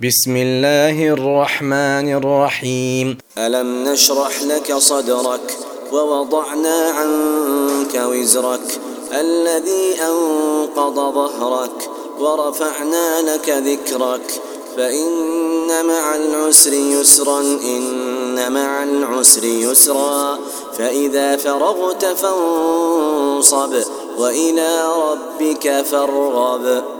بسم الله الرحمن الرحيم. ألم نشرح لك صدرك ووضعنا عنك وزرك الذي أنقض ظهرك ورفعنا لك ذكرك فإن مع العسر يسرا إن مع العسر يسرا فإذا فرغت فانصب وإلى ربك فارغب.